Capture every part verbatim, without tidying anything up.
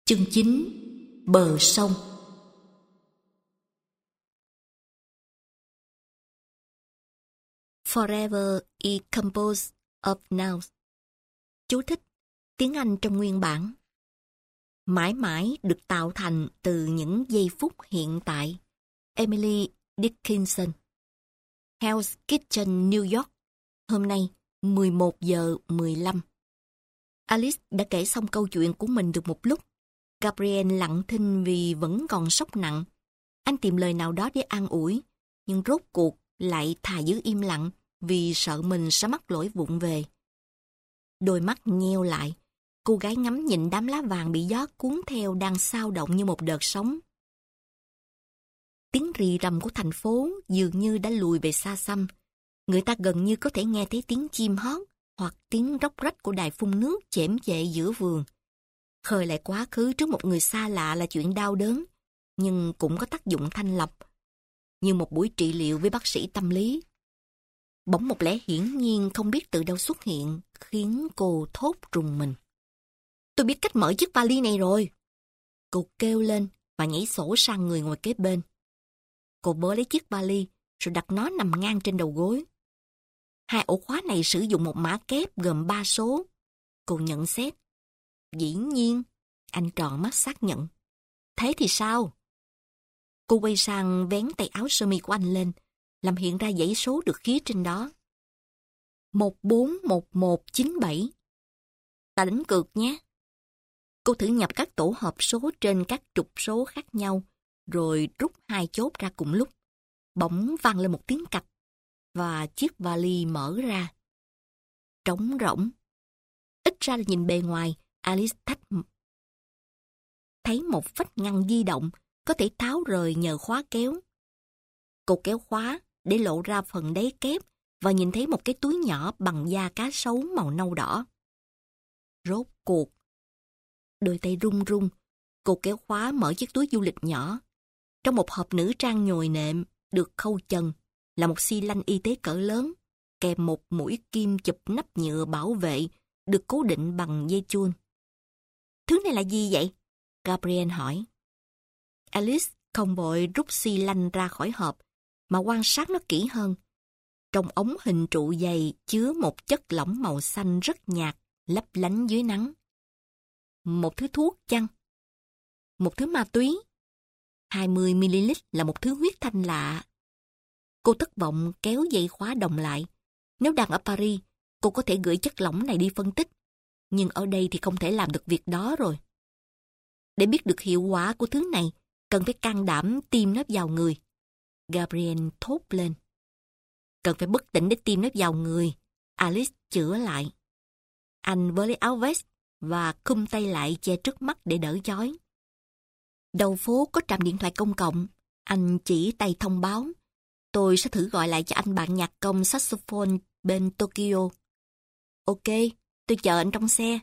Chương chín. Bờ sông. Forever is composed of nouns. Chú thích: tiếng Anh trong nguyên bản. Mãi mãi được tạo thành từ những giây phút hiện tại. Emily Dickinson. Hell's Kitchen, New York. Hôm nay, mười một giờ mười lăm. Alice đã kể xong câu chuyện của mình được một lúc. Gabriel lặng thinh vì vẫn còn sốc nặng. Anh tìm lời nào đó để an ủi, nhưng rốt cuộc lại thà giữ im lặng vì sợ mình sẽ mắc lỗi vụng về. Đôi mắt nheo lại, cô gái ngắm nhìn đám lá vàng bị gió cuốn theo đang xao động như một đợt sóng. Tiếng rì rầm của thành phố dường như đã lùi về xa xăm. Người ta gần như có thể nghe thấy tiếng chim hót hoặc tiếng róc rách của đài phun nước chễm chệ giữa vườn. Khơi lại quá khứ trước một người xa lạ là chuyện đau đớn, nhưng cũng có tác dụng thanh lọc, như một buổi trị liệu với bác sĩ tâm lý. Bỗng một lẽ hiển nhiên không biết từ đâu xuất hiện, khiến cô thốt rùng mình. Tôi biết cách mở chiếc vali này rồi. Cô kêu lên và nhảy sổ sang người ngồi kế bên. Cô bớ lấy chiếc vali rồi đặt nó nằm ngang trên đầu gối. Hai ổ khóa này sử dụng một mã kép gồm ba số. Cô nhận xét. Dĩ nhiên, anh tròn mắt xác nhận. Thế thì sao? Cô quay sang vén tay áo sơ mi của anh lên, làm hiện ra dãy số được khía trên đó. một bốn một một chín bảy. Ta đánh cược nhé. Cô thử nhập các tổ hợp số trên các trục số khác nhau, rồi rút hai chốt ra cùng lúc. Bỗng vang lên một tiếng cạch, và chiếc vali mở ra. Trống rỗng. Ít ra là nhìn bề ngoài, Alice thách thấy một vách ngăn di động có thể tháo rời nhờ khóa kéo. Cô kéo khóa để lộ ra phần đáy kép và nhìn thấy một cái túi nhỏ bằng da cá sấu màu nâu đỏ. Rốt cuộc. Đôi tay run run, cô kéo khóa mở chiếc túi du lịch nhỏ. Trong một hộp nữ trang nhồi nệm được khâu chân là một xi lanh y tế cỡ lớn, kèm một mũi kim chụp nắp nhựa bảo vệ được cố định bằng dây chuông. Thứ này là gì vậy? Gabriel hỏi. Alice không vội rút xi lanh ra khỏi hộp, mà quan sát nó kỹ hơn. Trong ống hình trụ dày chứa một chất lỏng màu xanh rất nhạt, lấp lánh dưới nắng. Một thứ thuốc chăng? Một thứ ma túy? hai mươi mi-li-lít là một thứ huyết thanh lạ. Cô thất vọng kéo dây khóa đồng lại. Nếu đang ở Paris, cô có thể gửi chất lỏng này đi phân tích. Nhưng ở đây thì không thể làm được việc đó rồi. Để biết được hiệu quả của thứ này, cần phải can đảm tiêm nó vào người. Gabriel thốt lên. Cần phải bất tỉnh để tiêm nó vào người. Alice chữa lại. Anh vớ lấy áo vest và khum tay lại che trước mắt để đỡ chói. Đầu phố có trạm điện thoại công cộng. Anh chỉ tay thông báo. Tôi sẽ thử gọi lại cho anh bạn nhạc công saxophone bên Tokyo. Ok, tôi chờ anh trong xe.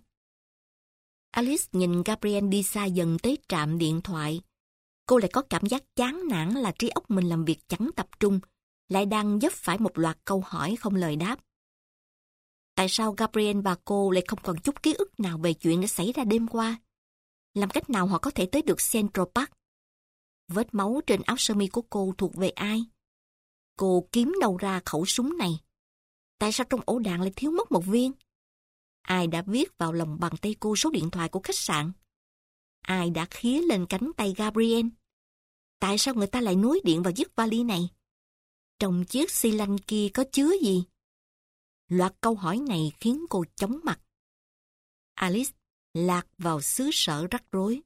Alice nhìn Gabriel đi xa dần tới trạm điện thoại. Cô lại có cảm giác chán nản là trí óc mình làm việc chẳng tập trung, lại đang vấp phải một loạt câu hỏi không lời đáp. Tại sao Gabriel và cô lại không còn chút ký ức nào về chuyện đã xảy ra đêm qua? Làm cách nào họ có thể tới được Central Park? Vết máu trên áo sơ mi của cô thuộc về ai? Cô kiếm đâu ra khẩu súng này? Tại sao trong ổ đạn lại thiếu mất một viên? Ai đã viết vào lòng bàn tay cô số điện thoại của khách sạn? Ai đã khía lên cánh tay Gabriel? Tại sao người ta lại nối điện vào chiếc vali này? Trong chiếc xi lanh kia có chứa gì? Loạt câu hỏi này khiến cô chóng mặt. Alice lạc vào xứ sở rắc rối.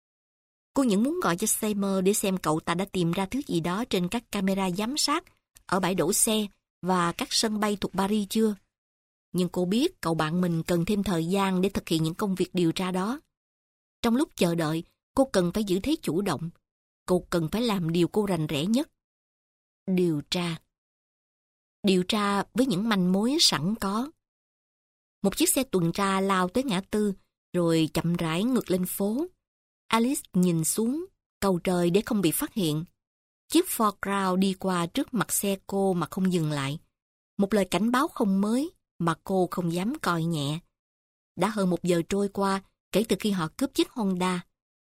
Cô những muốn gọi cho Seymour để xem cậu ta đã tìm ra thứ gì đó trên các camera giám sát ở bãi đổ xe và các sân bay thuộc Paris chưa? Nhưng cô biết cậu bạn mình cần thêm thời gian để thực hiện những công việc điều tra đó. Trong lúc chờ đợi, cô cần phải giữ thế chủ động. Cô cần phải làm điều cô rành rẽ nhất. Điều tra. Điều tra với những manh mối sẵn có. Một chiếc xe tuần tra lao tới ngã tư, rồi chậm rãi ngược lên phố. Alice nhìn xuống, cầu trời để không bị phát hiện. Chiếc Ford Crown đi qua trước mặt xe cô mà không dừng lại. Một lời cảnh báo không mới mà cô không dám coi nhẹ. Đã hơn một giờ trôi qua kể từ khi họ cướp chiếc Honda.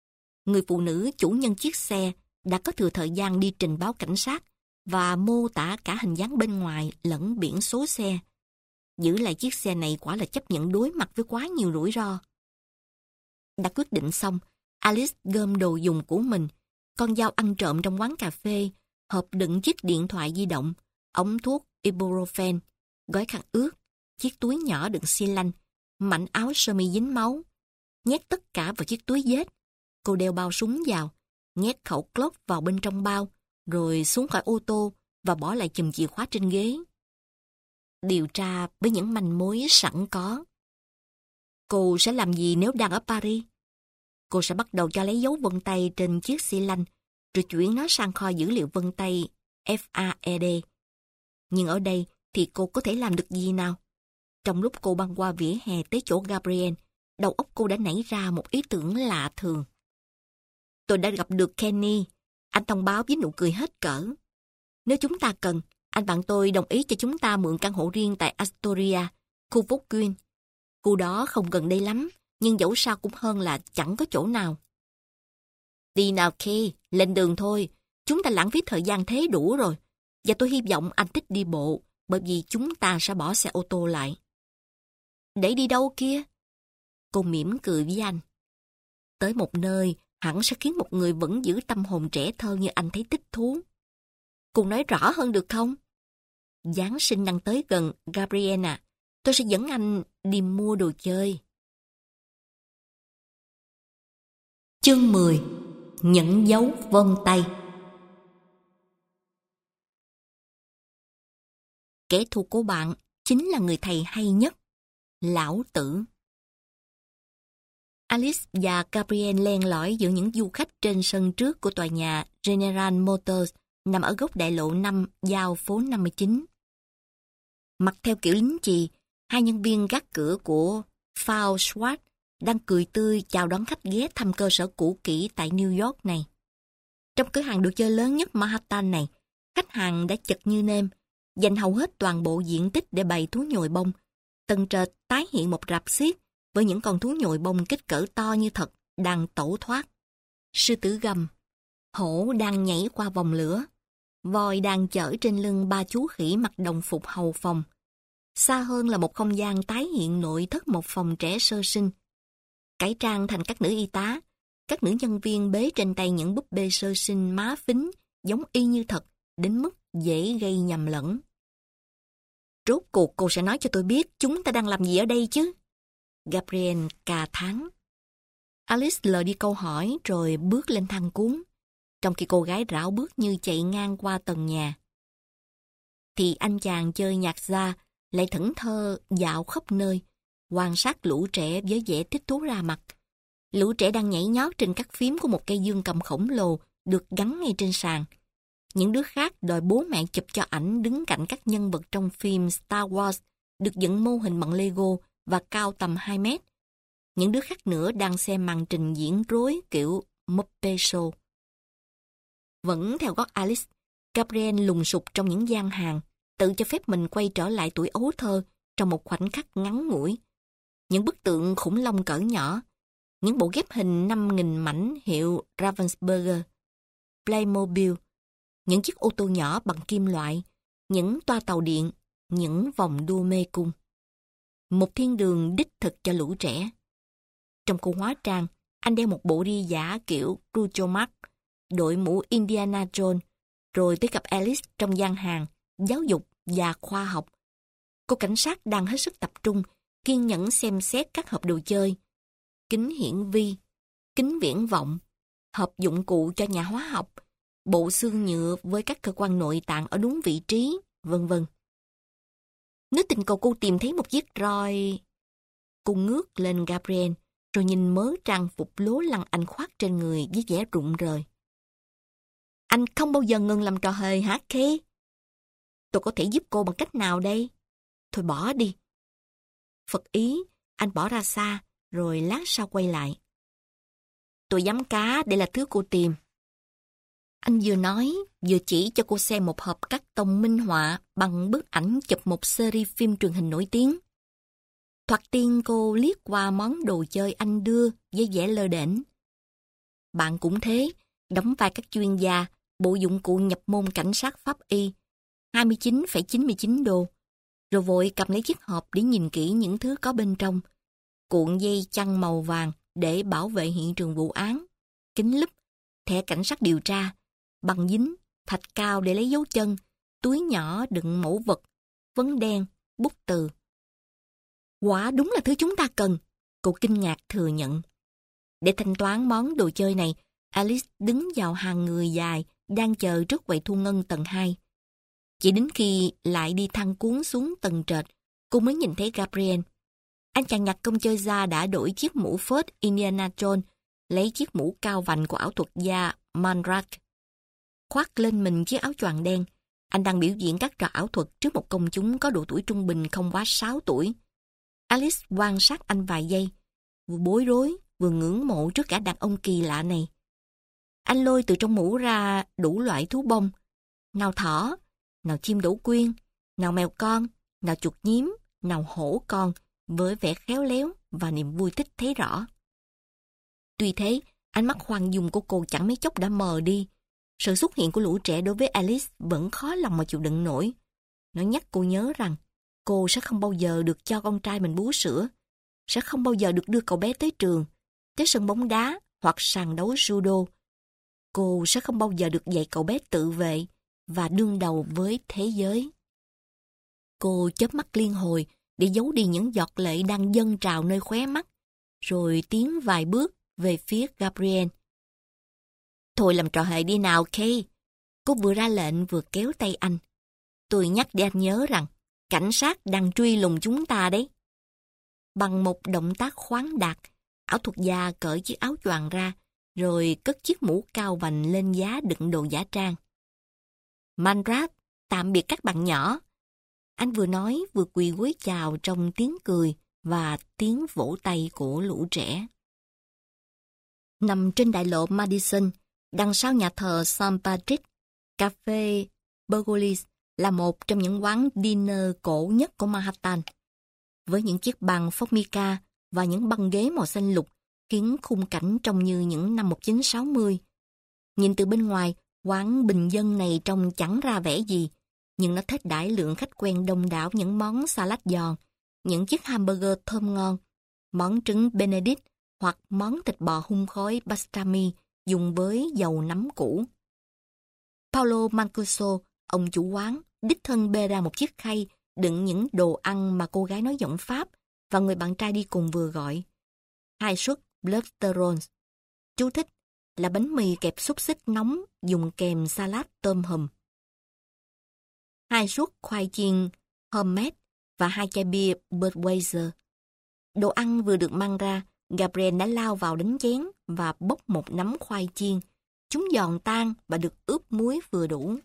người phụ nữ chủ nhân chiếc xe đã có thừa thời gian đi trình báo cảnh sát và mô tả cả hình dáng bên ngoài lẫn biển số xe. Giữ lại chiếc xe này quả là chấp nhận đối mặt với quá nhiều rủi ro. Đã quyết định xong, Alice gom đồ dùng của mình, con dao ăn trộm trong quán cà phê, hộp đựng chiếc điện thoại di động, ống thuốc ibuprofen, gói khăn ướt, chiếc túi nhỏ đựng xi lanh, mảnh áo sơ mi dính máu. Nhét tất cả vào chiếc túi vết. Cô đeo bao súng vào, nhét khẩu Glock vào bên trong bao, rồi xuống khỏi ô tô và bỏ lại chùm chìa khóa trên ghế. Điều tra với những manh mối sẵn có. Cô sẽ làm gì nếu đang ở Paris? Cô sẽ bắt đầu cho lấy dấu vân tay trên chiếc xi lanh, rồi chuyển nó sang kho dữ liệu vân tay ép a e đê. Nhưng ở đây thì cô có thể làm được gì nào? Trong lúc cô băng qua vỉa hè tới chỗ Gabriel, đầu óc cô đã nảy ra một ý tưởng lạ thường. Tôi đã gặp được Kenny, anh thông báo với nụ cười hết cỡ. Nếu chúng ta cần, anh bạn tôi đồng ý cho chúng ta mượn căn hộ riêng tại Astoria, khu phố Queen. Khu đó không gần đây lắm, nhưng dẫu sao cũng hơn là chẳng có chỗ nào. Đi nào Kay, lên đường thôi. Chúng ta lãng phí thời gian thế đủ rồi. Và tôi hy vọng anh thích đi bộ, bởi vì chúng ta sẽ bỏ xe ô tô lại. Để đi đâu kia? Cô mỉm cười với anh. Tới một nơi hẳn sẽ khiến một người vẫn giữ tâm hồn trẻ thơ như anh thấy thích thú. Cô nói rõ hơn được không? Giáng sinh đang tới gần, Gabriel à. Tôi sẽ dẫn anh đi mua đồ chơi. Chương mười. Nhẫn dấu vân tay. Kẻ thù của bạn chính là người thầy hay nhất, Lão Tử. Alice và Gabriel len lỏi giữa những du khách trên sân trước của tòa nhà General Motors nằm ở góc đại lộ năm giao phố năm mươi chín. Mặc theo kiểu lính chì, hai nhân viên gác cửa của Fowl Swat đang cười tươi chào đón khách ghé thăm cơ sở cũ kỹ tại New York này. Trong cửa hàng đồ chơi lớn nhất Manhattan này, khách hàng đã chật như nêm, dành hầu hết toàn bộ diện tích để bày thú nhồi bông. Tầng trệt tái hiện một rạp xiếc với những con thú nhồi bông kích cỡ to như thật đang tẩu thoát. Sư tử gầm, hổ đang nhảy qua vòng lửa, voi đang chở trên lưng ba chú khỉ mặc đồng phục hầu phòng. Xa hơn là một không gian tái hiện nội thất một phòng trẻ sơ sinh. Cải trang thành các nữ y tá, các nữ nhân viên bế trên tay những búp bê sơ sinh má phính, giống y như thật, đến mức dễ gây nhầm lẫn. Rốt cuộc cô sẽ nói cho tôi biết chúng ta đang làm gì ở đây chứ? Gabriel cà thán. Alice lờ đi câu hỏi rồi bước lên thang cuốn, trong khi cô gái rảo bước như chạy ngang qua tầng nhà. Thì anh chàng chơi nhạc ra lại thẫn thơ dạo khắp nơi, quan sát lũ trẻ với vẻ thích thú ra mặt. Lũ trẻ đang nhảy nhót trên các phím của một cây dương cầm khổng lồ được gắn ngay trên sàn. Những đứa khác đòi bố mẹ chụp cho ảnh đứng cạnh các nhân vật trong phim Star Wars được dựng mô hình bằng Lego và cao tầm hai mét. Những đứa khác nữa đang xem màn trình diễn rối kiểu Muppet Show. Vẫn theo gót Alice, Gabriel lùng sục trong những gian hàng, tự cho phép mình quay trở lại tuổi ấu thơ trong một khoảnh khắc ngắn ngủi. Những bức tượng khủng long cỡ nhỏ, những bộ ghép hình năm nghìn mảnh hiệu Ravensburger, Playmobil, những chiếc ô tô nhỏ bằng kim loại, những toa tàu điện, những vòng đua mê cung. Một thiên đường đích thực cho lũ trẻ. Trong khu hóa trang, anh đeo một bộ ri giả kiểu Groucho Marx, đội mũ Indiana Jones, rồi tới gặp Alice trong gian hàng, giáo dục và khoa học. Cô cảnh sát đang hết sức tập trung, kiên nhẫn xem xét các hộp đồ chơi, kính hiển vi, kính viễn vọng, hộp dụng cụ cho nhà hóa học, bộ xương nhựa với các cơ quan nội tạng ở đúng vị trí, vân vân. Nếu tình cờ cô tìm thấy một chiếc roi... Cô ngước lên Gabriel, rồi nhìn mớ trang phục lố lăng anh khoác trên người với vẻ rụng rời. Anh không bao giờ ngừng làm trò hề hả Kay? Tôi có thể giúp cô bằng cách nào đây? Thôi bỏ đi. Phật ý, anh bỏ ra xa, rồi lát sau quay lại. Tôi dám cá, đây là thứ cô tìm. Anh vừa nói, vừa chỉ cho cô xem một hộp cắt tông minh họa bằng bức ảnh chụp một series phim truyền hình nổi tiếng. Thoạt tiên cô liếc qua món đồ chơi anh đưa với vẻ lơ đễnh. bạn cũng thế, đóng vai các chuyên gia, bộ dụng cụ nhập môn cảnh sát pháp y, hai mươi chín phẩy chín mươi chín đô, rồi vội cầm lấy chiếc hộp để nhìn kỹ những thứ có bên trong. Cuộn dây chằng màu vàng để bảo vệ hiện trường vụ án, kính lúp, thẻ cảnh sát điều tra, băng dính, thạch cao để lấy dấu chân, túi nhỏ đựng mẫu vật, phấn đen, bút từ. Quả đúng là thứ chúng ta cần, cô kinh ngạc thừa nhận. Để thanh toán món đồ chơi này, Alice đứng vào hàng người dài đang chờ trước quầy thu ngân tầng hai. Chỉ đến khi lại đi thang cuốn xuống tầng trệt, cô mới nhìn thấy Gabriel. Anh chàng nhặt công chơi da đã đổi chiếc mũ phớt Indiana Jones, lấy chiếc mũ cao vành của ảo thuật gia Mandrake. Khoác lên mình chiếc áo choàng đen, anh đang biểu diễn các trò ảo thuật trước một công chúng có độ tuổi trung bình không quá sáu tuổi. Alice quan sát anh vài giây, vừa bối rối, vừa ngưỡng mộ trước cả đàn ông kỳ lạ này. Anh lôi từ trong mũ ra đủ loại thú bông, nào thỏ, nào chim đỗ quyên, nào mèo con, nào chuột nhím, nào hổ con, với vẻ khéo léo và niềm vui thích thấy rõ. Tuy thế, ánh mắt khoan dung của cô chẳng mấy chốc đã mờ đi. Sự xuất hiện của lũ trẻ đối với Alice vẫn khó lòng mà chịu đựng nổi. Nó nhắc cô nhớ rằng cô sẽ không bao giờ được cho con trai mình bú sữa, sẽ không bao giờ được đưa cậu bé tới trường, tới sân bóng đá hoặc sàn đấu judo. Cô sẽ không bao giờ được dạy cậu bé tự vệ và đương đầu với thế giới. Cô chớp mắt liên hồi để giấu đi những giọt lệ đang dâng trào nơi khóe mắt, rồi tiến vài bước về phía Gabriel. Thôi làm trò hề đi nào, Kay. Cô vừa ra lệnh vừa kéo tay anh. Tôi nhắc để anh nhớ rằng cảnh sát đang truy lùng chúng ta đấy. Bằng một động tác khoáng đạt, ảo thuật gia cởi chiếc áo choàng ra, rồi cất chiếc mũ cao vành lên giá đựng đồ giả trang. Mandrake, tạm biệt các bạn nhỏ. Anh vừa nói vừa quỳ gối chào trong tiếng cười và tiếng vỗ tay của lũ trẻ. Nằm trên đại lộ Madison, đằng sau nhà thờ Saint Patrick, cà phê Bergoglio là một trong những quán dinner cổ nhất của Manhattan. Với những chiếc bàn formica và những băng ghế màu xanh lục khiến khung cảnh trông như những năm một nghìn chín trăm sáu mươi. Nhìn từ bên ngoài, quán bình dân này trông chẳng ra vẻ gì, nhưng nó thết đãi lượng khách quen đông đảo những món salad giòn, những chiếc hamburger thơm ngon, món trứng Benedict hoặc món thịt bò hun khói pastrami dùng với dầu nấm củ. Paolo Mancuso, ông chủ quán, đích thân bê ra một chiếc khay đựng những đồ ăn mà cô gái nói giọng Pháp và người bạn trai đi cùng vừa gọi. Hai suất lobster rolls. Chú thích là bánh mì kẹp xúc xích nóng dùng kèm salad tôm hùm. Hai suất khoai chiên homemade và hai chai bia Budweiser. Đồ ăn vừa được mang ra, Gabriel đã lao vào đánh chén và bốc một nắm khoai chiên. Chúng giòn tan và được ướp muối vừa đủ.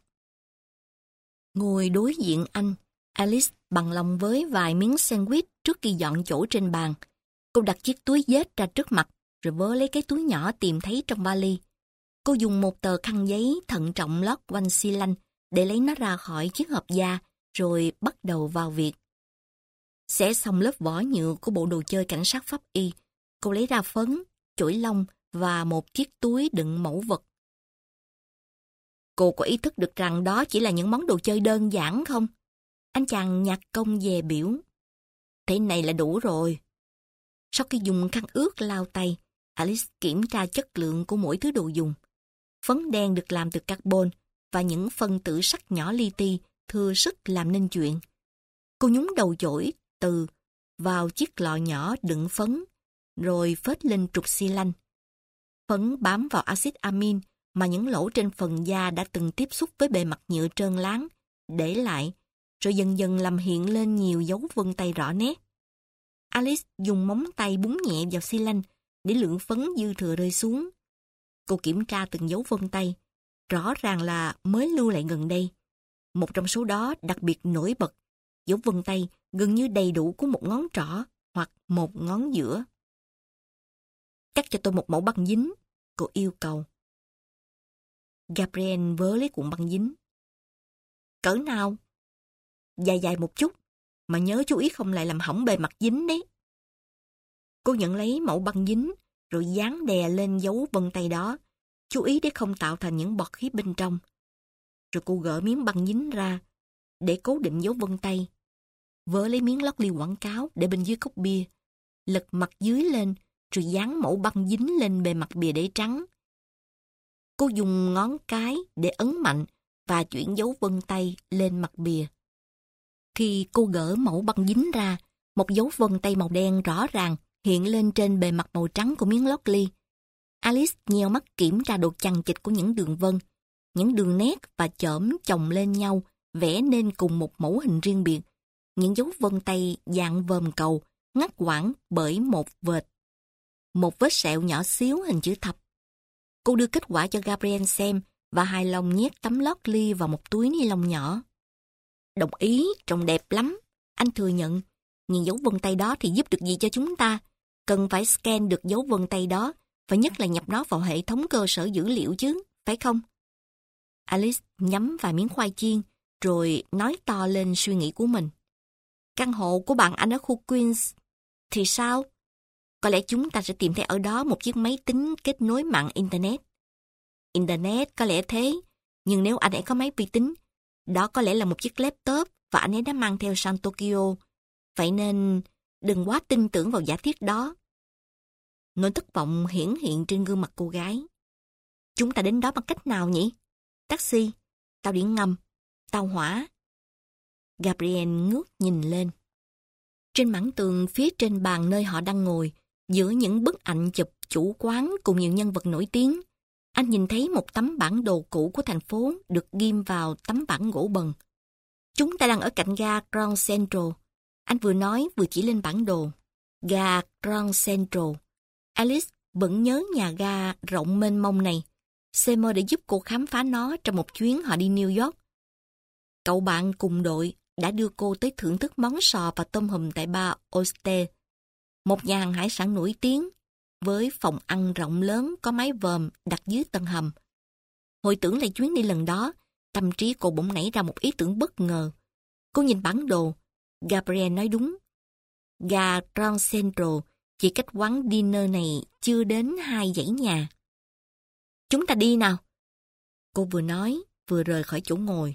Ngồi đối diện anh, Alice bằng lòng với vài miếng sandwich trước khi dọn chỗ trên bàn. Cô đặt chiếc túi vết ra trước mặt, rồi vớ lấy cái túi nhỏ tìm thấy trong vali. Cô dùng một tờ khăn giấy thận trọng lót quanh xi lanh để lấy nó ra khỏi chiếc hộp da, rồi bắt đầu vào việc. Xẻ xong lớp vỏ nhựa của bộ đồ chơi cảnh sát pháp y, cô lấy ra phấn, chổi lông và một chiếc túi đựng mẫu vật. Cô có ý thức được rằng đó chỉ là những món đồ chơi đơn giản không? Anh chàng nhặt công dè biểu. Thế này là đủ rồi. Sau khi dùng khăn ướt lau tay, Alice kiểm tra chất lượng của mỗi thứ đồ dùng. Phấn đen được làm từ carbon và những phân tử sắt nhỏ li ti thừa sức làm nên chuyện. Cô nhúng đầu chổi từ vào chiếc lọ nhỏ đựng phấn, rồi phết lên trục xi lanh. Phấn bám vào axit amin mà những lỗ trên phần da đã từng tiếp xúc với bề mặt nhựa trơn láng, để lại, rồi dần dần làm hiện lên nhiều dấu vân tay rõ nét. Alice dùng móng tay búng nhẹ vào xi lanh để lượng phấn dư thừa rơi xuống. Cô kiểm tra từng dấu vân tay, rõ ràng là mới lưu lại gần đây. Một trong số đó đặc biệt nổi bật, dấu vân tay gần như đầy đủ của một ngón trỏ hoặc một ngón giữa. Cắt cho tôi một mẫu băng dính, cô yêu cầu. Gabriel vớ lấy cuộn băng dính. Cỡ nào? Dài dài một chút, mà nhớ chú ý không lại làm hỏng bề mặt dính đấy. Cô nhận lấy mẫu băng dính, rồi dán đè lên dấu vân tay đó, chú ý để không tạo thành những bọt khí bên trong. Rồi cô gỡ miếng băng dính ra để cố định dấu vân tay. Vớ lấy miếng lót ly quảng cáo để bên dưới cốc bia, lật mặt dưới lên rồi dán mẫu băng dính lên bề mặt bìa để trắng. Cô dùng ngón cái để ấn mạnh và chuyển dấu vân tay lên mặt bìa. Khi cô gỡ mẫu băng dính ra, một dấu vân tay màu đen rõ ràng hiện lên trên bề mặt màu trắng của miếng lót ly. Alice nheo mắt kiểm tra độ chằng chịt của những đường vân, những đường nét và chởm chồng lên nhau, vẽ nên cùng một mẫu hình riêng biệt. Những dấu vân tay dạng vòm cầu, ngắt quãng bởi một vệt. Một vết sẹo nhỏ xíu hình chữ thập. Cô đưa kết quả cho Gabriel xem và hài lòng nhét tấm lót ly vào một túi ni lông nhỏ. Đồng ý, trông đẹp lắm. Anh thừa nhận. Nhưng dấu vân tay đó thì giúp được gì cho chúng ta? Cần phải scan được dấu vân tay đó, và nhất là nhập nó vào hệ thống cơ sở dữ liệu chứ, phải không? Alice nhắm vài miếng khoai chiên, rồi nói to lên suy nghĩ của mình. Căn hộ của bạn anh ở khu Queens thì sao? Có lẽ chúng ta sẽ tìm thấy ở đó một chiếc máy tính kết nối mạng Internet. Internet có lẽ thế, nhưng nếu anh ấy có máy vi tính, đó có lẽ là một chiếc laptop và anh ấy đã mang theo sang Tokyo. Vậy nên đừng quá tin tưởng vào giả thiết đó. Nỗi thất vọng hiển hiện trên gương mặt cô gái. Chúng ta đến đó bằng cách nào nhỉ? Taxi, tàu điện ngầm, tàu hỏa. Gabriel ngước nhìn lên. Trên mảng tường phía trên bàn nơi họ đang ngồi, giữa những bức ảnh chụp chủ quán cùng nhiều nhân vật nổi tiếng, anh nhìn thấy một tấm bản đồ cũ của thành phố được ghim vào tấm bảng gỗ bần. Chúng ta đang ở cạnh ga Grand Central. Anh vừa nói vừa chỉ lên bản đồ. Ga Grand Central. Alice vẫn nhớ nhà ga rộng mênh mông này. Seymour đã giúp cô khám phá nó trong một chuyến họ đi New York. Cậu bạn cùng đội đã đưa cô tới thưởng thức món sò và tôm hùm tại bar Oyster, một nhà hàng hải sản nổi tiếng, với phòng ăn rộng lớn có mái vòm đặt dưới tầng hầm. Hồi tưởng lại chuyến đi lần đó, tâm trí cô bỗng nảy ra một ý tưởng bất ngờ. Cô nhìn bản đồ, Gabriel nói đúng. Ga Grand Central chỉ cách quán dinner này chưa đến hai dãy nhà. Chúng ta đi nào. Cô vừa nói, vừa rời khỏi chỗ ngồi.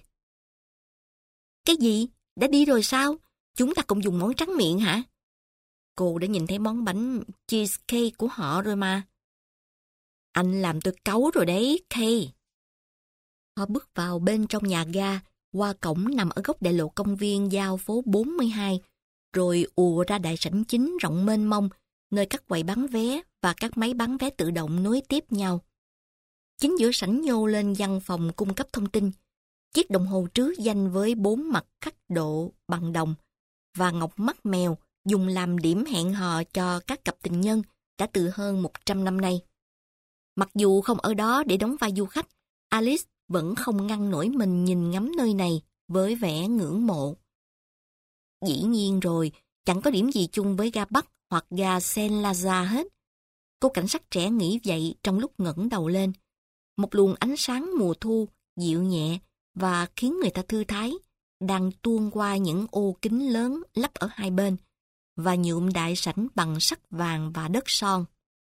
Cái gì? Đã đi rồi sao? Chúng ta cùng dùng món tráng miệng hả? Cô đã nhìn thấy món bánh cheesecake của họ rồi mà. Anh làm tôi cáu rồi đấy, Kay. Họ bước vào bên trong nhà ga, qua cổng nằm ở góc đại lộ công viên giao phố bốn mươi hai, rồi ùa ra đại sảnh chính rộng mênh mông, nơi các quầy bán vé và các máy bán vé tự động nối tiếp nhau. Chính giữa sảnh nhô lên văn phòng cung cấp thông tin. Chiếc đồng hồ trứ danh với bốn mặt khắc độ bằng đồng và ngọc mắt mèo dùng làm điểm hẹn hò cho các cặp tình nhân đã từ hơn một trăm năm nay. Mặc dù không ở đó để đóng vai du khách, Alice vẫn không ngăn nổi mình nhìn ngắm nơi này với vẻ ngưỡng mộ. Dĩ nhiên rồi, chẳng có điểm gì chung với ga Bắc hoặc ga Saint-Lazare hết. Cô cảnh sát trẻ nghĩ vậy trong lúc ngẩng đầu lên. Một luồng ánh sáng mùa thu dịu nhẹ và khiến người ta thư thái đang tuôn qua những ô kính lớn lắp ở hai bên và nhuộm đại sảnh bằng sắc vàng và đất son.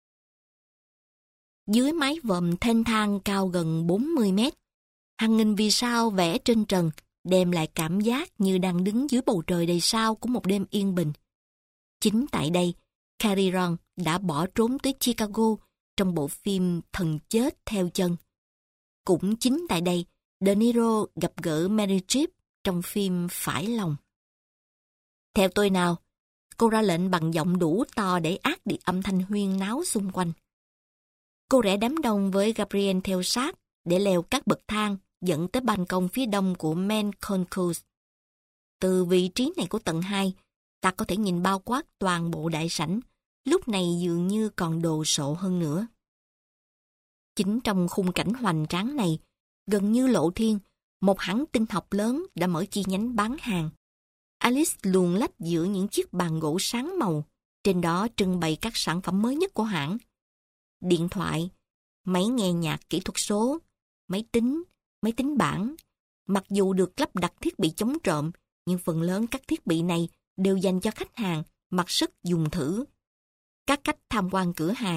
Dưới mái vòm thênh thang cao gần bốn mươi mét, hàng nghìn vì sao vẽ trên trần đem lại cảm giác như đang đứng dưới bầu trời đầy sao của một đêm yên bình. Chính tại đây, Cary Grant đã bỏ trốn tới Chicago trong bộ phim Thần chết theo chân. Cũng chính tại đây, De Niro gặp gỡ Meryl Streep trong phim Phải lòng. Theo tôi nào, cô ra lệnh bằng giọng đủ to để át đi âm thanh huyên náo xung quanh. Cô rẽ đám đông với Gabriel theo sát để leo các bậc thang dẫn tới ban công phía đông của Main Concourse. Từ vị trí này của tầng hai, ta có thể nhìn bao quát toàn bộ đại sảnh, lúc này dường như còn đồ sộ hơn nữa. Chính trong khung cảnh hoành tráng này, gần như lộ thiên, một hãng tin học lớn đã mở chi nhánh bán hàng. Alice luồn lách giữa những chiếc bàn gỗ sáng màu, trên đó trưng bày các sản phẩm mới nhất của hãng. Điện thoại, máy nghe nhạc kỹ thuật số, máy tính, máy tính bảng. Mặc dù được lắp đặt thiết bị chống trộm, nhưng phần lớn các thiết bị này đều dành cho khách hàng mặc sức dùng thử. Các khách tham quan cửa hàng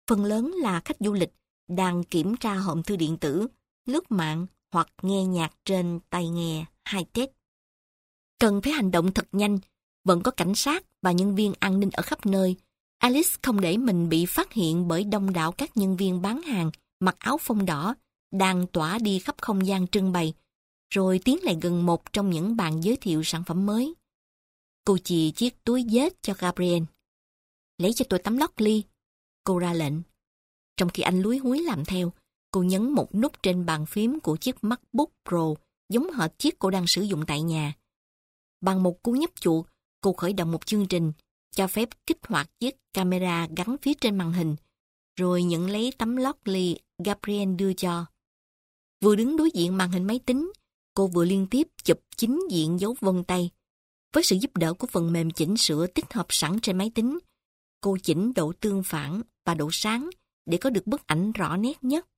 Phần lớn là khách du lịch đang kiểm tra hòm thư điện tử, lướt mạng hoặc nghe nhạc trên tai nghe high-tech. Cần phải hành động thật nhanh, vẫn có cảnh sát và nhân viên an ninh ở khắp nơi. Alice không để mình bị phát hiện bởi đông đảo các nhân viên bán hàng mặc áo phông đỏ đang tỏa đi khắp không gian trưng bày, rồi tiến lại gần một trong những bàn giới thiệu sản phẩm mới. Cô chìa chiếc túi vết cho Gabriel. Lấy cho tôi tấm lót ly, cô ra lệnh. Trong khi anh lúi húi làm theo, cô nhấn một nút trên bàn phím của chiếc MacBook Pro giống hệt chiếc cô đang sử dụng tại nhà. Bằng một cú nhấp chuột, cô khởi động một chương trình cho phép kích hoạt chiếc camera gắn phía trên màn hình, rồi nhận lấy tấm lót ly Gabriel đưa cho. Vừa đứng đối diện màn hình máy tính, cô vừa liên tiếp chụp chính diện dấu vân tay. Với sự giúp đỡ của phần mềm chỉnh sửa tích hợp sẵn trên máy tính, cô chỉnh độ tương phản và độ sáng để có được bức ảnh rõ nét nhất.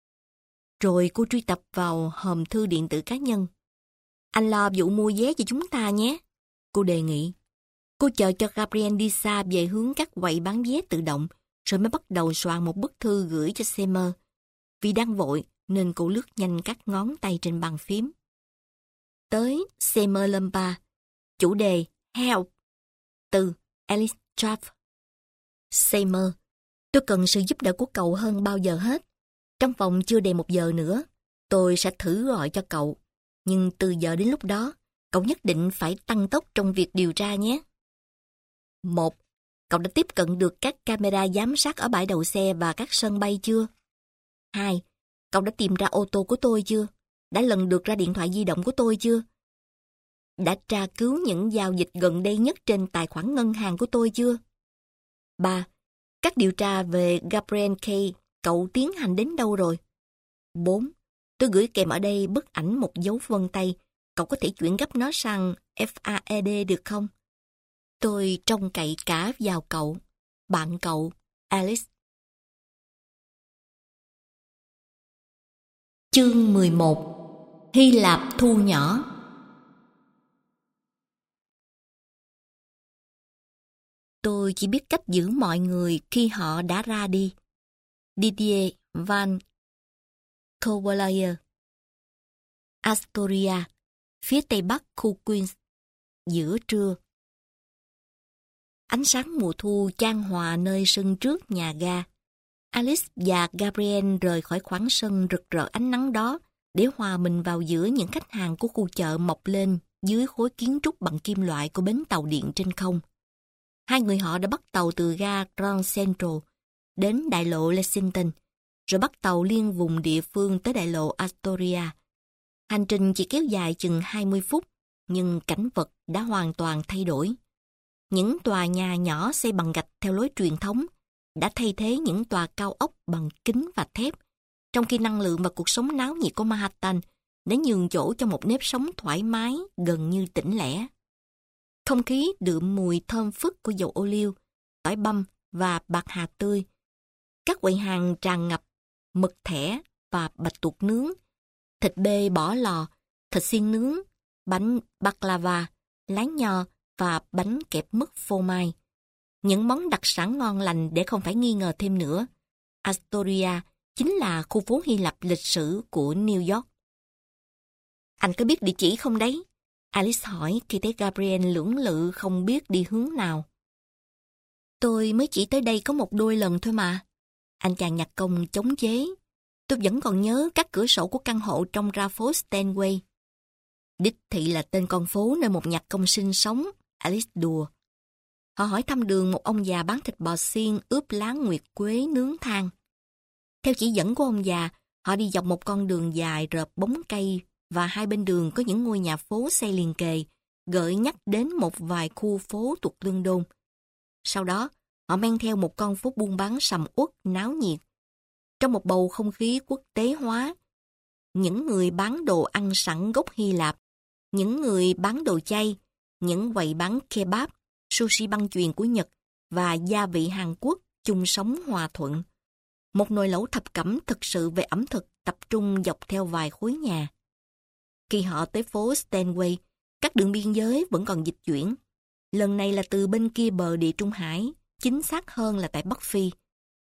Rồi cô truy cập vào hòm thư điện tử cá nhân. Anh lo vụ mua vé cho chúng ta nhé, cô đề nghị. Cô chờ cho Gabriel đi xa về hướng các quầy bán vé tự động, rồi mới bắt đầu soạn một bức thư gửi cho Seymour. Vì đang vội nên cô lướt nhanh các ngón tay trên bàn phím. Tới Seymour Lombard, chủ đề Help, từ Alice Trapp. Seymour, tôi cần sự giúp đỡ của cậu hơn bao giờ hết. Trong vòng chưa đầy một giờ nữa, tôi sẽ thử gọi cho cậu. Nhưng từ giờ đến lúc đó, cậu nhất định phải tăng tốc trong việc điều tra nhé. Một, cậu đã tiếp cận được các camera giám sát ở bãi đậu xe và các sân bay chưa? Hai, cậu đã tìm ra ô tô của tôi chưa? Đã lần được ra điện thoại di động của tôi chưa? Đã tra cứu những giao dịch gần đây nhất trên tài khoản ngân hàng của tôi chưa? Ba, các điều tra về Gabriel Kay, cậu tiến hành đến đâu rồi? Bốn, tôi gửi kèm ở đây bức ảnh một dấu vân tay. Cậu có thể chuyển gấp nó sang FAED được không? Tôi trông cậy cả vào cậu. Bạn cậu, Alice. Chương mười một. Hy Lạp thu nhỏ. Tôi chỉ biết cách giữ mọi người khi họ đã ra đi. Didier Van Cavalier, Astoria, phía tây bắc khu Queens, giữa trưa. Ánh sáng mùa thu chan hòa nơi sân trước nhà ga. Alice và Gabriel rời khỏi khoảng sân rực rỡ ánh nắng đó để hòa mình vào giữa những khách hàng của khu chợ mọc lên dưới khối kiến trúc bằng kim loại của bến tàu điện trên không. Hai người họ đã bắt tàu từ ga Grand Central đến đại lộ Lexington, rồi bắt tàu liên vùng địa phương tới đại lộ Astoria. Hành trình chỉ kéo dài chừng hai mươi phút, nhưng cảnh vật đã hoàn toàn thay đổi. Những tòa nhà nhỏ xây bằng gạch theo lối truyền thống đã thay thế những tòa cao ốc bằng kính và thép, trong khi năng lượng và cuộc sống náo nhiệt của Manhattan đã nhường chỗ cho một nếp sống thoải mái, gần như tĩnh lẻ. Không khí đượm mùi thơm phức của dầu ô liu, tỏi băm và bạc hà tươi. Các quầy hàng tràn ngập mực thẻ và bạch tuộc nướng, thịt bê bỏ lò, thịt xiên nướng, bánh baklava, lá nho và bánh kẹp mứt phô mai. Những món đặc sản ngon lành để không phải nghi ngờ thêm nữa. Astoria chính là khu phố Hy Lạp lịch sử của New York. Anh có biết địa chỉ không đấy? Alice hỏi khi thấy Gabriel lưỡng lự không biết đi hướng nào. Tôi mới chỉ tới đây có một đôi lần thôi mà. Anh chàng nhạc công chống chế. Tôi vẫn còn nhớ các cửa sổ của căn hộ trong ra phố Stanway. Đích thị là tên con phố nơi một nhạc công sinh sống, Alice đùa. Họ hỏi thăm đường một ông già bán thịt bò xiên ướp lá nguyệt quế nướng than. Theo chỉ dẫn của ông già, họ đi dọc một con đường dài rợp bóng cây và hai bên đường có những ngôi nhà phố xây liền kề, gợi nhắc đến một vài khu phố thuộc London. Sau đó, họ men theo một con phố buôn bán sầm uất náo nhiệt. Trong một bầu không khí quốc tế hóa, những người bán đồ ăn sẵn gốc Hy Lạp, những người bán đồ chay, những quầy bán kebab, sushi băng chuyền của Nhật và gia vị Hàn Quốc chung sống hòa thuận. Một nồi lẩu thập cẩm thực sự về ẩm thực tập trung dọc theo vài khối nhà. Khi họ tới phố Stanway, các đường biên giới vẫn còn dịch chuyển. Lần này là từ bên kia bờ Địa Trung Hải, chính xác hơn là tại Bắc Phi.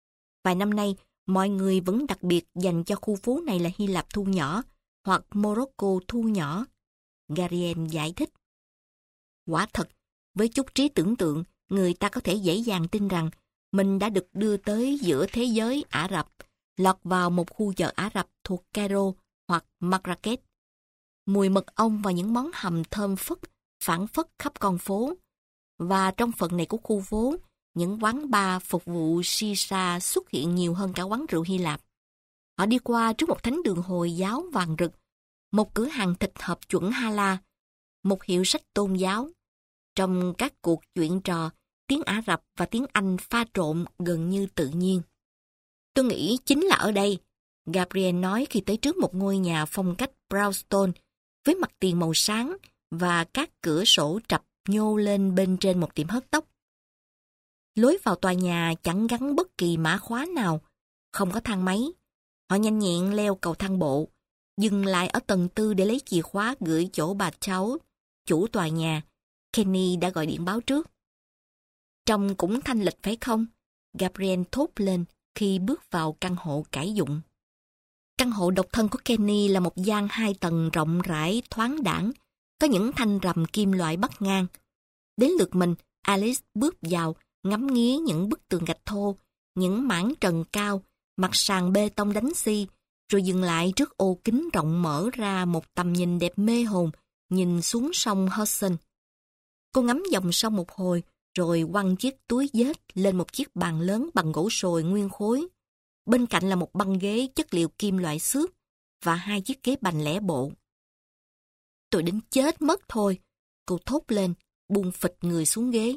Vài năm nay, mọi người vẫn đặc biệt dành cho khu phố này là Hy Lạp thu nhỏ hoặc Morocco thu nhỏ. Gabriel giải thích. Quả thật, với chút trí tưởng tượng, người ta có thể dễ dàng tin rằng mình đã được đưa tới giữa thế giới Ả Rập, lọt vào một khu chợ Ả Rập thuộc Cairo hoặc Marrakech. Mùi mật ong và những món hầm thơm phức phảng phất khắp con phố. Và trong phần này của khu phố, những quán bar phục vụ shisha xuất hiện nhiều hơn cả quán rượu Hy Lạp. Họ đi qua trước một thánh đường Hồi giáo vàng rực, một cửa hàng thịt hợp chuẩn Hala, một hiệu sách tôn giáo. Trong các cuộc chuyện trò, tiếng Ả Rập và tiếng Anh pha trộn gần như tự nhiên. Tôi nghĩ chính là ở đây, Gabriel nói khi tới trước một ngôi nhà phong cách brownstone với mặt tiền màu sáng và các cửa sổ trập nhô lên bên trên một tiệm hớt tóc. Lối vào tòa nhà chẳng gắn bất kỳ mã khóa nào, không có thang máy. Họ nhanh nhẹn leo cầu thang bộ, dừng lại ở tầng tư để lấy chìa khóa gửi chỗ bà cháu, chủ tòa nhà. Kenny đã gọi điện báo trước. Trông cũng thanh lịch phải không? Gabriel thốt lên khi bước vào căn hộ cải dụng. Căn hộ độc thân của Kenny là một gian hai tầng rộng rãi thoáng đãng, có những thanh rầm kim loại bắc ngang. Đến lượt mình, Alice bước vào, ngắm nghía những bức tường gạch thô, những mảng trần cao, mặt sàn bê tông đánh xi, rồi dừng lại trước ô kính rộng mở ra một tầm nhìn đẹp mê hồn, nhìn xuống sông Hudson. Cô ngắm dòng sông một hồi, rồi quăng chiếc túi vết lên một chiếc bàn lớn bằng gỗ sồi nguyên khối. Bên cạnh là một băng ghế chất liệu kim loại xước và hai chiếc ghế bành lẻ bộ. Tôi đến chết mất thôi, cô thốt lên, buông phịch người xuống ghế.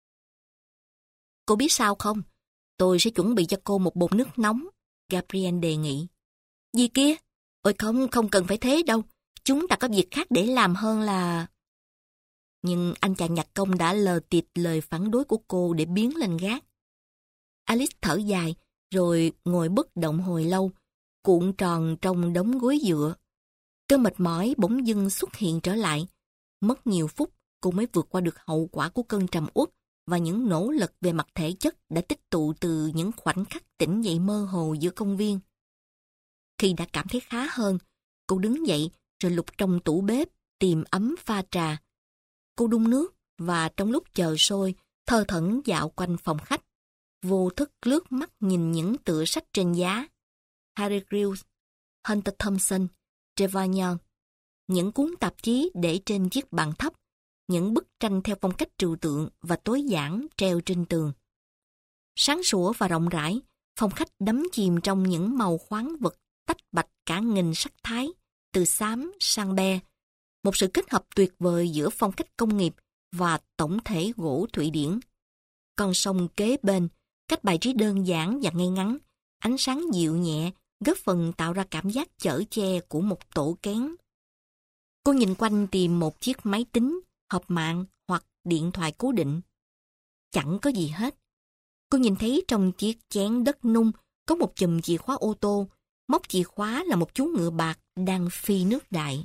Cô biết sao không? Tôi sẽ chuẩn bị cho cô một bồn nước nóng, Gabriel đề nghị. Gì kia? Ôi không, không cần phải thế đâu. Chúng ta có việc khác để làm hơn là... Nhưng anh chàng nhạc công đã lờ tịt lời phản đối của cô để biến lên gác. Alice thở dài, rồi ngồi bất động hồi lâu, cuộn tròn trong đống gối dựa. Cơn mệt mỏi bỗng dưng xuất hiện trở lại. Mất nhiều phút, cô mới vượt qua được hậu quả của cơn trầm uất và những nỗ lực về mặt thể chất đã tích tụ từ những khoảnh khắc tỉnh dậy mơ hồ giữa công viên. Khi đã cảm thấy khá hơn, cô đứng dậy rồi lục trong tủ bếp tìm ấm pha trà. Cô đun nước và trong lúc chờ sôi, thơ thẩn dạo quanh phòng khách. Vô thức lướt mắt nhìn những tựa sách trên giá. Harry Giles, Hunter Thompson, Trevor, những cuốn tạp chí để trên chiếc bàn thấp, những bức tranh theo phong cách trừu tượng và tối giản treo trên tường. Sáng sủa và rộng rãi, phòng khách đắm chìm trong những màu khoáng vật tách bạch cả nghìn sắc thái, từ xám sang be. Một sự kết hợp tuyệt vời giữa phong cách công nghiệp và tổng thể gỗ Thụy Điển. Con sông kế bên, cách bài trí đơn giản và ngay ngắn, ánh sáng dịu nhẹ, góp phần tạo ra cảm giác chở che của một tổ kén. Cô nhìn quanh tìm một chiếc máy tính, hộp mạng hoặc điện thoại cố định. Chẳng có gì hết. Cô nhìn thấy trong chiếc chén đất nung có một chùm chìa khóa ô tô, móc chìa khóa là một chú ngựa bạc đang phi nước đại.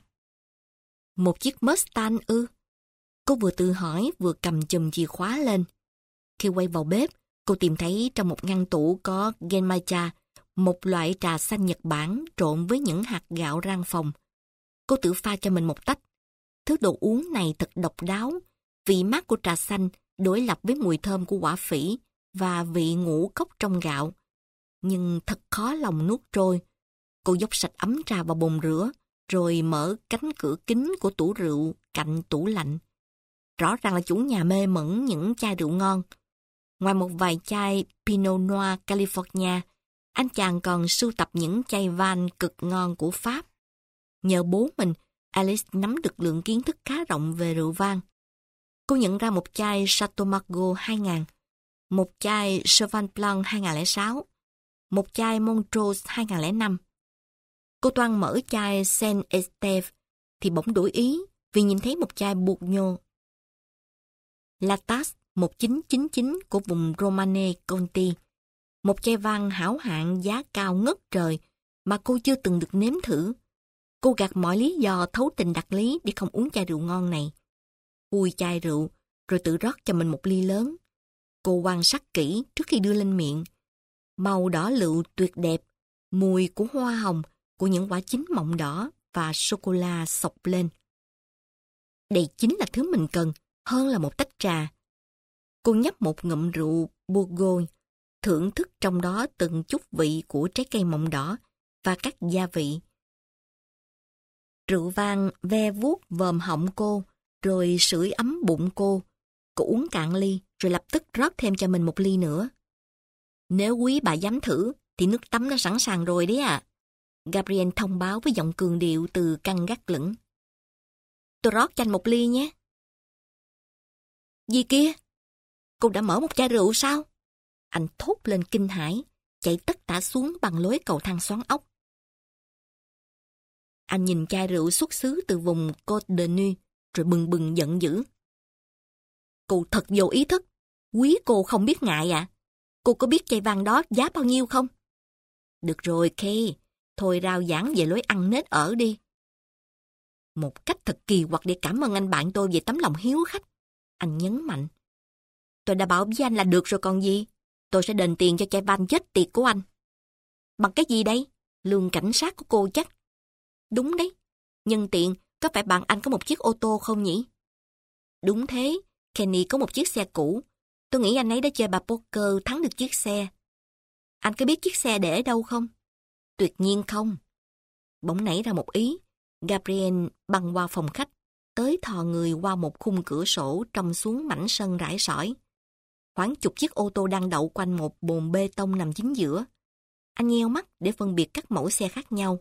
Một chiếc Mustang ư? Cô vừa tự hỏi vừa cầm chùm chìa khóa lên. Khi quay vào bếp, cô tìm thấy trong một ngăn tủ có Genmaicha, một loại trà xanh Nhật Bản trộn với những hạt gạo rang phòng. Cô tự pha cho mình một tách. Thứ đồ uống này thật độc đáo. Vị mát của trà xanh đối lập với mùi thơm của quả phỉ và vị ngũ cốc trong gạo. Nhưng thật khó lòng nuốt trôi. Cô dốc sạch ấm trà vào bồn rửa, rồi mở cánh cửa kính của tủ rượu cạnh tủ lạnh. Rõ ràng là chủ nhà mê mẩn những chai rượu ngon. Ngoài một vài chai Pinot Noir California, anh chàng còn sưu tập những chai van cực ngon của Pháp. Nhờ bố mình, Alice nắm được lượng kiến thức khá rộng về rượu vang. Cô nhận ra một chai Chateau Margaux hai nghìn, một chai Sauvignon Blanc hai nghìn không trăm lẻ sáu, một chai Montrose hai nghìn không trăm lẻ năm. Cô toan mở chai Saint Estève thì bỗng đổi ý vì nhìn thấy một chai Bourgogne Latas một nghìn chín trăm chín mươi chín của vùng Romane Conti. Một chai vang hảo hạng giá cao ngất trời mà cô chưa từng được nếm thử. Cô gạt mọi lý do thấu tình đạt lý để không uống chai rượu ngon này. Ui chai rượu, rồi tự rót cho mình một ly lớn. Cô quan sát kỹ trước khi đưa lên miệng. Màu đỏ lựu tuyệt đẹp, mùi của hoa hồng, của những quả chín mọng đỏ và sô-cô-la xộc lên. Đây chính là thứ mình cần, hơn là một tách trà. Cô nhấp một ngụm rượu Bourgogne, thưởng thức trong đó từng chút vị của trái cây mọng đỏ và các gia vị. Rượu vang ve vuốt vòm họng cô, rồi sưởi ấm bụng cô. Cô uống cạn ly, rồi lập tức rót thêm cho mình một ly nữa. Nếu quý bà dám thử, thì nước tắm đã sẵn sàng rồi đấy à. Gabriel thông báo với giọng cường điệu từ căn gác lửng. Tôi rót cho anh một ly nhé. Gì kia? Cô đã mở một chai rượu sao? Anh thốt lên kinh hãi, chạy tất tả xuống bằng lối cầu thang xoắn ốc. Anh nhìn chai rượu xuất xứ từ vùng Côte de Nuit, rồi bừng bừng giận dữ. Cô thật vô ý thức. Quý cô không biết ngại à? Cô có biết chai vang đó giá bao nhiêu không? Được rồi, Kay. Thôi rao giảng về lối ăn nết ở đi. Một cách thật kỳ quặc để cảm ơn anh bạn tôi về tấm lòng hiếu khách. Anh nhấn mạnh. Tôi đã bảo với anh là được rồi còn gì. Tôi sẽ đền tiền cho chai vang chết tiệt của anh. Bằng cái gì đây? Lương cảnh sát của cô chắc. Đúng đấy. Nhân tiện, có phải bạn anh có một chiếc ô tô không nhỉ? Đúng thế. Kenny có một chiếc xe cũ. Tôi nghĩ anh ấy đã chơi bà poker thắng được chiếc xe. Anh có biết chiếc xe để ở đâu không? Tuyệt nhiên không. Bỗng nảy ra một ý. Gabriel băng qua phòng khách, tới thò người qua một khung cửa sổ trông xuống mảnh sân rải sỏi. Khoảng chục chiếc ô tô đang đậu quanh một bồn bê tông nằm chính giữa. Anh nheo mắt để phân biệt các mẫu xe khác nhau.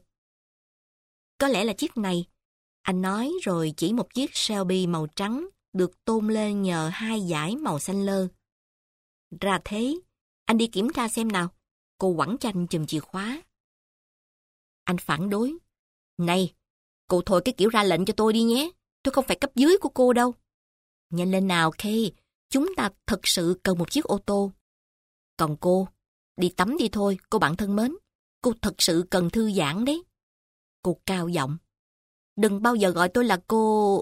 Có lẽ là chiếc này. Anh nói rồi chỉ một chiếc Shelby màu trắng được tôn lên nhờ hai dải màu xanh lơ. Ra thế, anh đi kiểm tra xem nào. Cô quẳng cho anh chùm chìa khóa. Anh phản đối. Này, cô thôi cái kiểu ra lệnh cho tôi đi nhé. Tôi không phải cấp dưới của cô đâu. Nhanh lên nào, Kay. Chúng ta thật sự cần một chiếc ô tô. Còn cô, đi tắm đi thôi, cô bạn thân mến. Cô thật sự cần thư giãn đấy. Cô cao giọng. Đừng bao giờ gọi tôi là cô...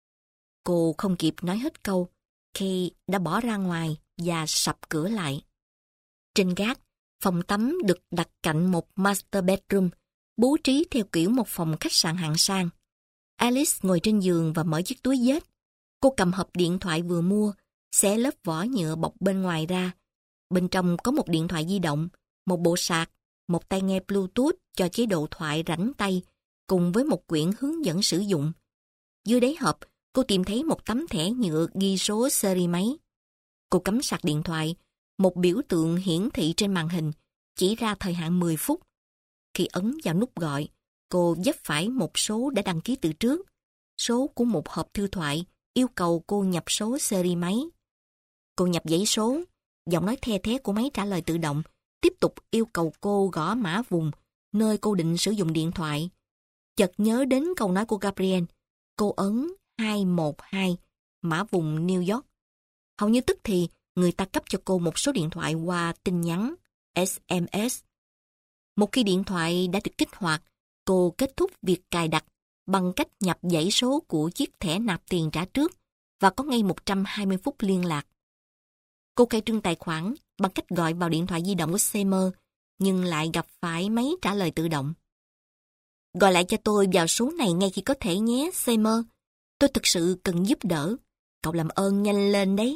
Cô không kịp nói hết câu. Kay đã bỏ ra ngoài và sập cửa lại. Trên gác, phòng tắm được đặt cạnh một master bedroom, bố trí theo kiểu một phòng khách sạn hạng sang. Alice ngồi trên giường và mở chiếc túi vết. Cô cầm hộp điện thoại vừa mua, xé lớp vỏ nhựa bọc bên ngoài ra. Bên trong có một điện thoại di động, một bộ sạc, một tai nghe Bluetooth cho chế độ thoại rảnh tay, cùng với một quyển hướng dẫn sử dụng. Dưới đáy hộp, cô tìm thấy một tấm thẻ nhựa ghi số series máy. Cô cắm sạc điện thoại, một biểu tượng hiển thị trên màn hình, chỉ ra thời hạn mười phút. Khi ấn vào nút gọi, cô dấp phải một số đã đăng ký từ trước. Số của một hộp thư thoại yêu cầu cô nhập số series máy. Cô nhập dãy số, giọng nói the thé của máy trả lời tự động, tiếp tục yêu cầu cô gõ mã vùng, nơi cô định sử dụng điện thoại. Chợt nhớ đến câu nói của Gabriel, cô ấn hai một hai, mã vùng New York. Hầu như tức thì, người ta cấp cho cô một số điện thoại qua tin nhắn, ét em ét. Một khi điện thoại đã được kích hoạt, cô kết thúc việc cài đặt bằng cách nhập dãy số của chiếc thẻ nạp tiền trả trước và có ngay một trăm hai mươi phút liên lạc. Cô khai trương tài khoản bằng cách gọi vào điện thoại di động của Seymour, nhưng lại gặp phải máy trả lời tự động. Gọi lại cho tôi vào số này ngay khi có thể nhé, Seymour. Tôi thực sự cần giúp đỡ. Cậu làm ơn nhanh lên đấy.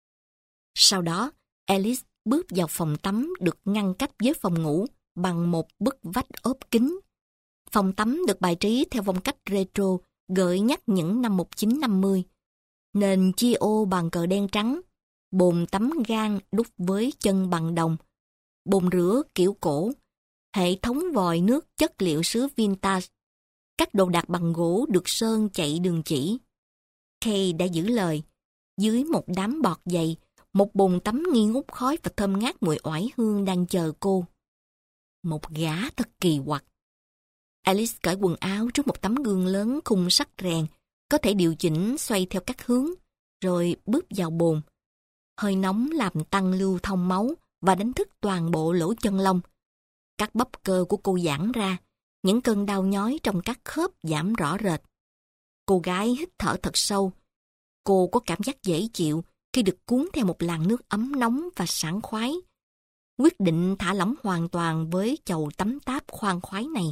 Sau đó, Alice bước vào phòng tắm được ngăn cách với phòng ngủ bằng một bức vách ốp kính. Phòng tắm được bài trí theo phong cách retro gợi nhắc những năm một nghìn chín trăm năm mươi. Nền chia ô bằng cờ đen trắng, bồn tắm gang đúc với chân bằng đồng, bồn rửa kiểu cổ, hệ thống vòi nước chất liệu sứ vintage. Các đồ đạc bằng gỗ được sơn chạy đường chỉ. Kay đã giữ lời. Dưới một đám bọt dày, một bồn tắm nghi ngút khói và thơm ngát mùi oải hương đang chờ cô. Một gã thật kỳ quặc. Alice cởi quần áo trước một tấm gương lớn khung sắt rèn, có thể điều chỉnh xoay theo các hướng, rồi bước vào bồn. Hơi nóng làm tăng lưu thông máu và đánh thức toàn bộ lỗ chân lông. Các bắp cơ của cô giãn ra, những cơn đau nhói trong các khớp giảm rõ rệt. Cô gái hít thở thật sâu. Cô có cảm giác dễ chịu khi được cuốn theo một làn nước ấm nóng và sảng khoái. quyết định thả lỏng hoàn toàn với chầu tắm táp khoan khoái này.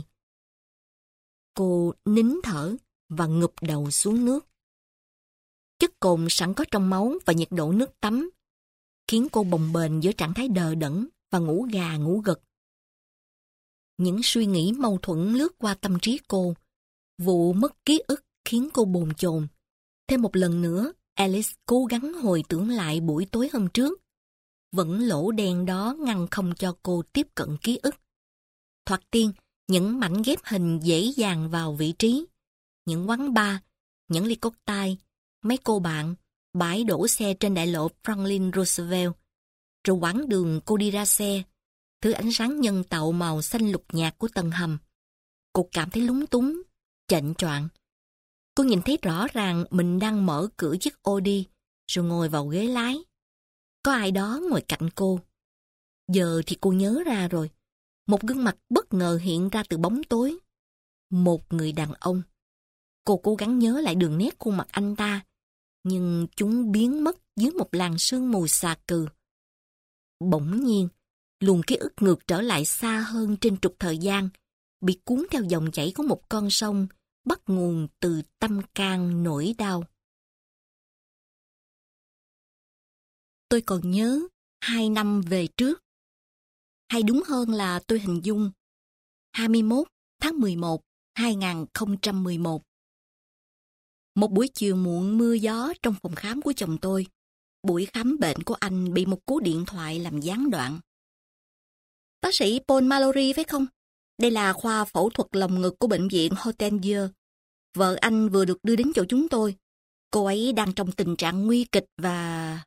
Cô nín thở và ngụp đầu xuống nước. Chất cồn sẵn có trong máu và nhiệt độ nước tắm khiến cô bồng bềnh giữa trạng thái đờ đẫn và ngủ gà ngủ gật. Những suy nghĩ mâu thuẫn lướt qua tâm trí cô. Vụ mất ký ức khiến cô bồn chồn. Thêm một lần nữa, Alice cố gắng hồi tưởng lại buổi tối hôm trước. Vẫn lỗ đen đó ngăn không cho cô tiếp cận ký ức. Thoạt tiên, những mảnh ghép hình dễ dàng vào vị trí. Những quán bar, những ly cốc tai, mấy cô bạn, bãi đổ xe trên đại lộ Franklin Roosevelt. Rồi quãng đường cô đi ra xe, thứ ánh sáng nhân tạo màu xanh lục nhạt của tầng hầm. Cô cảm thấy lúng túng, chệch choạng. Cô nhìn thấy rõ ràng mình đang mở cửa chiếc Audi, rồi ngồi vào ghế lái. Có ai đó ngồi cạnh cô. Giờ thì cô nhớ ra rồi. Một gương mặt bất ngờ hiện ra từ bóng tối. Một người đàn ông. Cô cố gắng nhớ lại đường nét khuôn mặt anh ta, nhưng chúng biến mất dưới một làn sương mù xà cừ. Bỗng nhiên, luồng ký ức ngược trở lại xa hơn trên trục thời gian, bị cuốn theo dòng chảy của một con sông, bắt nguồn từ tâm can nỗi đau. Tôi còn nhớ hai năm về trước. Hay đúng hơn là tôi hình dung hai mươi mốt tháng mười một hai nghìn không trăm mười một. Một buổi chiều muộn mưa gió trong phòng khám của chồng tôi. Buổi khám bệnh của anh bị một cú điện thoại làm gián đoạn. Bác sĩ Paul Mallory phải không? Đây là khoa phẫu thuật lồng ngực của bệnh viện Hortensia. Vợ anh vừa được đưa đến chỗ chúng tôi. Cô ấy đang trong tình trạng nguy kịch và...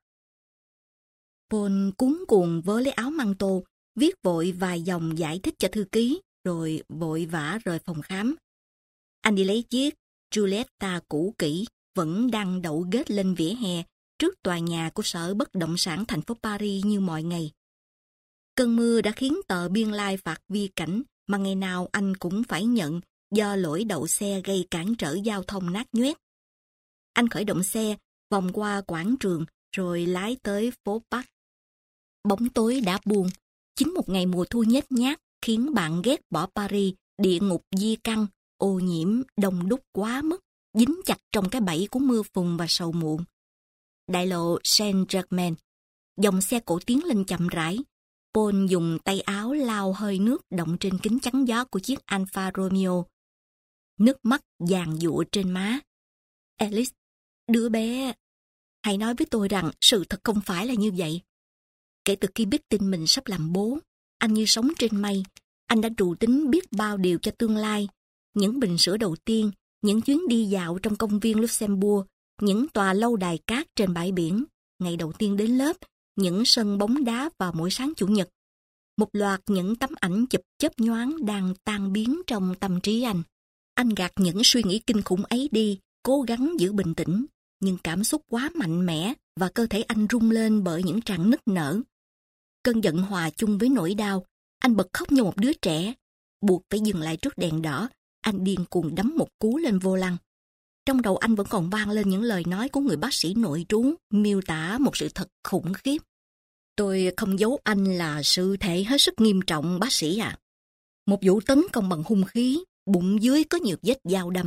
Paul cuống cuồng vớ lấy áo măng tô, viết vội vài dòng giải thích cho thư ký, rồi vội vã rời phòng khám. Anh đi lấy chiếc Giulietta cũ kỹ, vẫn đang đậu ghét lên vỉa hè trước tòa nhà của Sở Bất động sản thành phố Paris như mọi ngày. Cơn mưa đã khiến tờ biên lai phạt vi cảnh mà ngày nào anh cũng phải nhận do lỗi đậu xe gây cản trở giao thông nát nhoét. Anh khởi động xe, vòng qua quảng trường, rồi lái tới phố Park. Bóng tối đã buông. Chính một ngày mùa thu nhếch nhác khiến bạn ghét bỏ Paris, địa ngục di căn, ô nhiễm, đông đúc quá mức, dính chặt trong cái bẫy của mưa phùn và sầu muộn. Đại lộ Saint-Germain, dòng xe cổ tiến lên chậm rãi. Paul dùng tay áo lau hơi nước đọng trên kính chắn gió của chiếc Alfa Romeo. Nước mắt giàn giụa trên má. Alice, đứa bé, hãy nói với tôi rằng sự thật không phải là như vậy. Kể từ khi biết tin mình sắp làm bố, anh như sống trên mây. Anh đã trù tính biết bao điều cho tương lai. Những bình sữa đầu tiên, những chuyến đi dạo trong công viên Luxembourg, những tòa lâu đài cát trên bãi biển, ngày đầu tiên đến lớp, những sân bóng đá vào mỗi sáng chủ nhật. Một loạt những tấm ảnh chụp chớp nhoáng đang tan biến trong tâm trí anh. Anh gạt những suy nghĩ kinh khủng ấy đi, cố gắng giữ bình tĩnh, nhưng cảm xúc quá mạnh mẽ và cơ thể anh rung lên bởi những tràng nức nở. Cơn giận hòa chung với nỗi đau, anh bật khóc như một đứa trẻ. Buộc phải dừng lại trước đèn đỏ, anh điên cuồng đấm một cú lên vô lăng. Trong đầu anh vẫn còn vang lên những lời nói của người bác sĩ nội trú, miêu tả một sự thật khủng khiếp. Tôi không giấu anh là sự thể hết sức nghiêm trọng, bác sĩ ạ. À. Một vụ tấn công bằng hung khí, bụng dưới có nhiều vết dao đâm.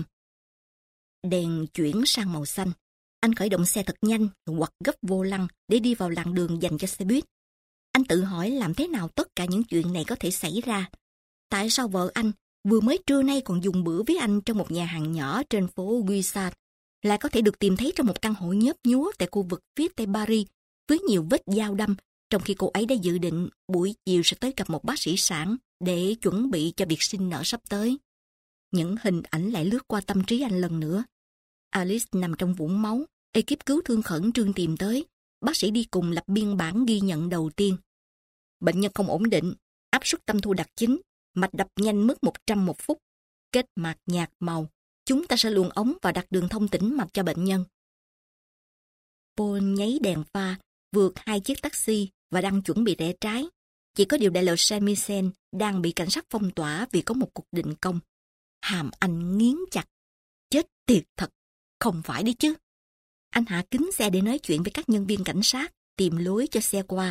Đèn chuyển sang màu xanh. Anh khởi động xe thật nhanh, quặt gấp vô lăng để đi vào làn đường dành cho xe buýt. Anh tự hỏi làm thế nào tất cả những chuyện này có thể xảy ra. Tại sao vợ anh, vừa mới trưa nay còn dùng bữa với anh trong một nhà hàng nhỏ trên phố Guisard, lại có thể được tìm thấy trong một căn hộ nhớp nhúa tại khu vực phía tây Paris với nhiều vết dao đâm, trong khi cô ấy đã dự định buổi chiều sẽ tới gặp một bác sĩ sản để chuẩn bị cho việc sinh nở sắp tới. Những hình ảnh lại lướt qua tâm trí anh lần nữa. Alice nằm trong vũng máu, ekip cứu thương khẩn trương tìm tới. Bác sĩ đi cùng lập biên bản ghi nhận đầu tiên. Bệnh nhân không ổn định, áp suất tâm thu đạt chín, mạch đập nhanh mức một trăm một phút, kết mạc nhạt màu. Chúng ta sẽ luồn ống và đặt đường thông tĩnh mạch cho bệnh nhân. Paul nháy đèn pha, vượt hai chiếc taxi và đang chuẩn bị rẽ trái. Chỉ có điều đại lộ Saint-Michel đang bị cảnh sát phong tỏa vì có một cuộc đình công. Hàm anh nghiến chặt. Chết tiệt thật, không phải đi chứ. Anh hạ kính xe để nói chuyện với các nhân viên cảnh sát, tìm lối cho xe qua,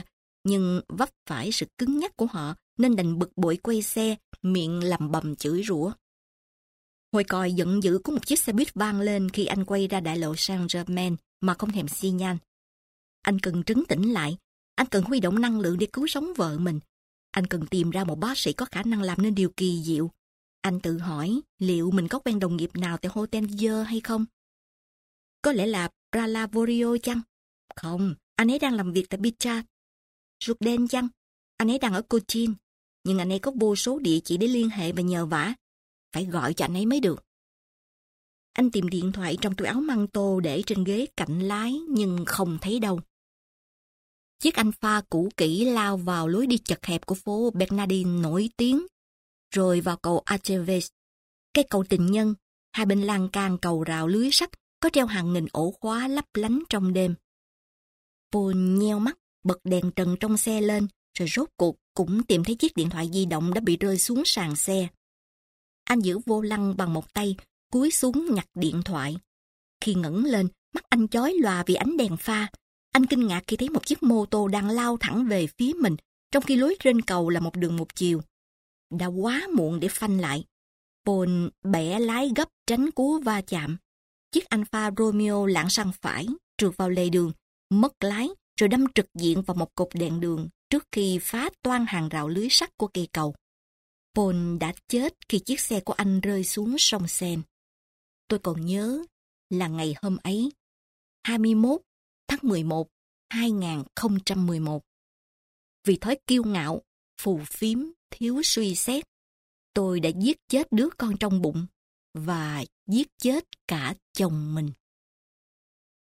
nhưng vấp phải sự cứng nhắc của họ nên đành bực bội quay xe, miệng lầm bầm chửi rủa. Hồi còi giận dữ của một chiếc xe buýt vang lên khi anh quay ra đại lộ Saint-Germain mà không thèm xi nhan. Anh cần trấn tĩnh lại, anh cần huy động năng lượng để cứu sống vợ mình. Anh cần tìm ra một bác sĩ có khả năng làm nên điều kỳ diệu. Anh tự hỏi liệu mình có quen đồng nghiệp nào tại Hotel Dieu hay không? Có lẽ là Pralavorio chăng? Không, anh ấy đang làm việc tại Bichat. Jourdain chăng? Anh ấy đang ở Cochin. Nhưng anh ấy có vô số địa chỉ để liên hệ và nhờ vả. Phải gọi cho anh ấy mới được. Anh tìm điện thoại trong túi áo măng tô để trên ghế cạnh lái nhưng không thấy đâu. Chiếc Alfa cũ kỹ lao vào lối đi chật hẹp của phố Bernardin nổi tiếng, rồi vào cầu Archeves, cây cầu tình nhân, hai bên lan can cầu rào lưới sắt có treo hàng nghìn ổ khóa lấp lánh trong đêm. Paul nheo mắt, bật đèn trần trong xe lên, rồi rốt cuộc cũng tìm thấy chiếc điện thoại di động đã bị rơi xuống sàn xe. Anh giữ vô lăng bằng một tay, cúi xuống nhặt điện thoại. Khi ngẩng lên, mắt anh chói lòa vì ánh đèn pha. Anh kinh ngạc khi thấy một chiếc mô tô đang lao thẳng về phía mình, trong khi lối trên cầu là một đường một chiều. Đã quá muộn để phanh lại. Paul bẻ lái gấp tránh cú va chạm. Chiếc Alfa Romeo lạng sang phải, trượt vào lề đường, mất lái, rồi đâm trực diện vào một cột đèn đường trước khi phá toang hàng rào lưới sắt của cây cầu. Paul đã chết khi chiếc xe của anh rơi xuống sông Seine. Tôi còn nhớ là ngày hôm ấy, hai mươi mốt tháng mười một, hai nghìn không trăm mười một. Vì thói kiêu ngạo, phù phiếm, thiếu suy xét, tôi đã giết chết đứa con trong bụng và giết chết cả chồng mình.